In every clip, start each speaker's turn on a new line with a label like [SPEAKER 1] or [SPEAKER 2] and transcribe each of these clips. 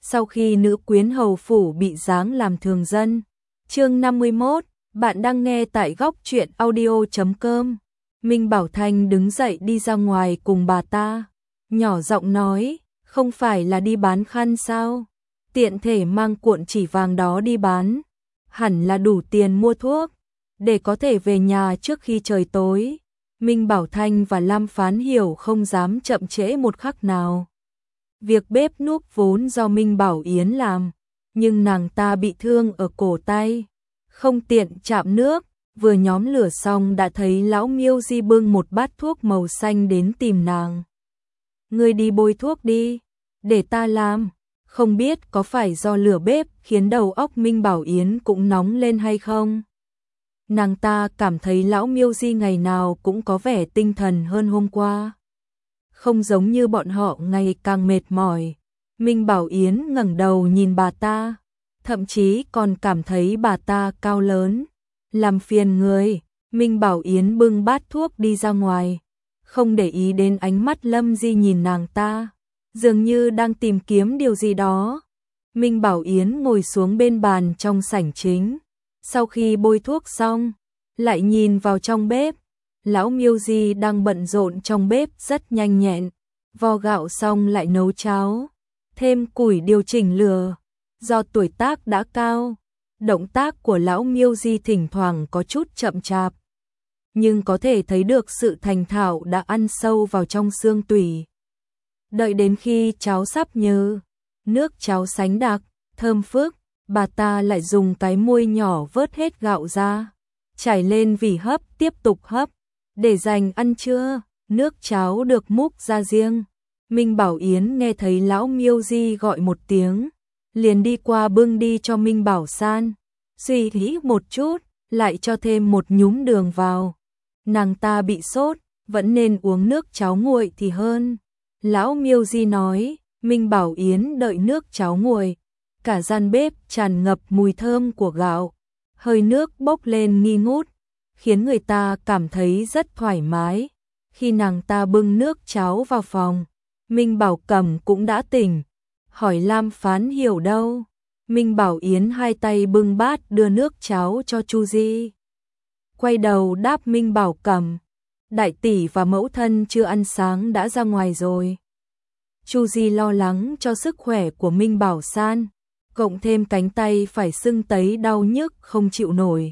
[SPEAKER 1] sau khi nữ quyến hầu phủ bị giáng làm thường dân. Chương 51, bạn đang nghe tại góc truyện audio.com. Minh Bảo Thanh đứng dậy đi ra ngoài cùng bà ta, nhỏ giọng nói, không phải là đi bán khăn sao? Tiện thể mang cuộn chỉ vàng đó đi bán, hẳn là đủ tiền mua thuốc, để có thể về nhà trước khi trời tối. Minh Bảo Thanh và Lam Phán Hiểu không dám chậm trễ một khắc nào. Việc bếp núc vốn do Minh Bảo Yến làm, nhưng nàng ta bị thương ở cổ tay, không tiện chạm nước, vừa nhóm lửa xong đã thấy lão Miêu Di bưng một bát thuốc màu xanh đến tìm nàng. Ngươi đi bôi thuốc đi, để ta làm. Không biết có phải do lửa bếp khiến đầu óc Minh Bảo Yến cũng nóng lên hay không? Nàng ta cảm thấy lão Miêu Di ngày nào cũng có vẻ tinh thần hơn hôm qua. Không giống như bọn họ ngày càng mệt mỏi. Minh Bảo Yến ngẩng đầu nhìn bà ta, thậm chí còn cảm thấy bà ta cao lớn. Làm phiền người, Minh Bảo Yến bưng bát thuốc đi ra ngoài, không để ý đến ánh mắt Lâm Di nhìn nàng ta, dường như đang tìm kiếm điều gì đó. Minh Bảo Yến ngồi xuống bên bàn trong sảnh chính, sau khi bôi thuốc xong, lại nhìn vào trong bếp. Lão Miêu Di đang bận rộn trong bếp rất nhanh nhẹn, vo gạo xong lại nấu cháo, thêm củi điều chỉnh lửa. Do tuổi tác đã cao, động tác của lão Miêu Di thỉnh thoảng có chút chậm chạp, nhưng có thể thấy được sự thành thạo đã ăn sâu vào trong xương tủy. Đợi đến khi cháo sắp nhừ, nước cháo sánh đặc, thơm phức, bà ta lại dùng cái muôi nhỏ vớt hết gạo ra, trải lên vỉ hấp tiếp tục hấp, để dành ăn trưa. Nước cháo được múc ra riêng. Minh Bảo Yến nghe thấy lão Miêu Di gọi một tiếng, liền đi qua bưng đi cho Minh Bảo San, suy nghĩ một chút, lại cho thêm một nhúm đường vào. Nàng ta bị sốt, vẫn nên uống nước cháo nguội thì hơn. Lão Miêu Di nói. Minh Bảo Yến đợi nước cháo nguội, cả gian bếp tràn ngập mùi thơm của gạo, hơi nước bốc lên nghi ngút, khiến người ta cảm thấy rất thoải mái. Khi nàng ta bưng nước cháo vào phòng, Minh Bảo Cẩm cũng đã tỉnh, hỏi Lam Phán Hiểu đâu. Minh Bảo Yến hai tay bưng bát đưa nước cháo cho Chu Di. Quay đầu đáp Minh Bảo Cẩm, đại tỷ và mẫu thân chưa ăn sáng đã ra ngoài rồi. Chu Di lo lắng cho sức khỏe của Minh Bảo San, cộng thêm cánh tay phải sưng tấy đau nhức không chịu nổi.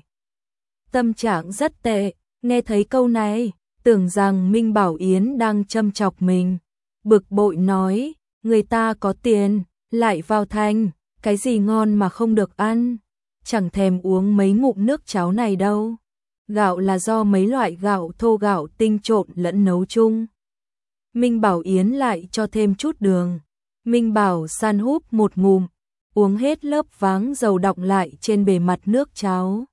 [SPEAKER 1] Tâm trạng rất tệ, nghe thấy câu này, tưởng rằng Minh Bảo Yến đang châm chọc mình. Bực bội nói, người ta có tiền, lại vào thành, cái gì ngon mà không được ăn, chẳng thèm uống mấy ngụm nước cháo này đâu. Gạo là do mấy loại gạo thô gạo tinh trộn lẫn nấu chung. Minh Bảo Yến lại cho thêm chút đường. Minh Bảo San húp một ngụm, uống hết lớp váng dầu đọng lại trên bề mặt nước cháo.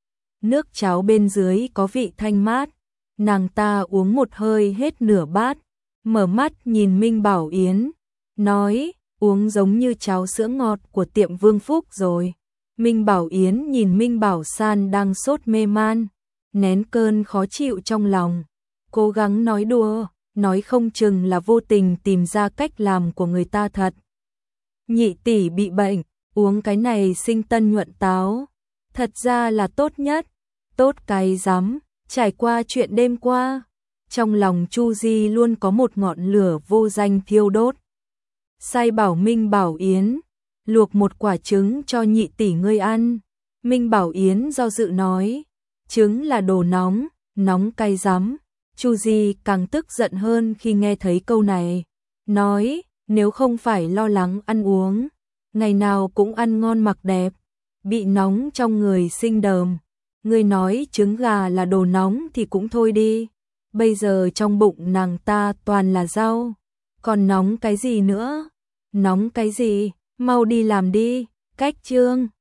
[SPEAKER 1] Nước cháo bên dưới có vị thanh mát, nàng ta uống một hơi hết nửa bát, mở mắt nhìn Minh Bảo Yến, nói, uống giống như cháo sữa ngọt của tiệm Vương Phúc rồi. Minh Bảo Yến nhìn Minh Bảo San đang sốt mê man, nén cơn khó chịu trong lòng, cố gắng nói đùa, nói không chừng là vô tình tìm ra cách làm của người ta thật. Nhị tỷ bị bệnh, uống cái này sinh tân nhuận táo, thật ra là tốt nhất. Tốt cái rắm, trải qua chuyện đêm qua, trong lòng Chu Di luôn có một ngọn lửa vô danh thiêu đốt. Sai bảo Minh Bảo Yến, luộc một quả trứng cho nhị tỷ ngươi ăn. Minh Bảo Yến do dự nói, trứng là đồ nóng, nóng cay rắm. Chu Di càng tức giận hơn khi nghe thấy câu này, nói, nếu không phải lo lắng ăn uống, ngày nào cũng ăn ngon mặc đẹp, bị nóng trong người sinh đờm. Ngươi nói trứng gà là đồ nóng thì cũng thôi đi, bây giờ trong bụng nàng ta toàn là rau, còn nóng cái gì nữa? Nóng cái gì, mau đi làm đi. Cách chương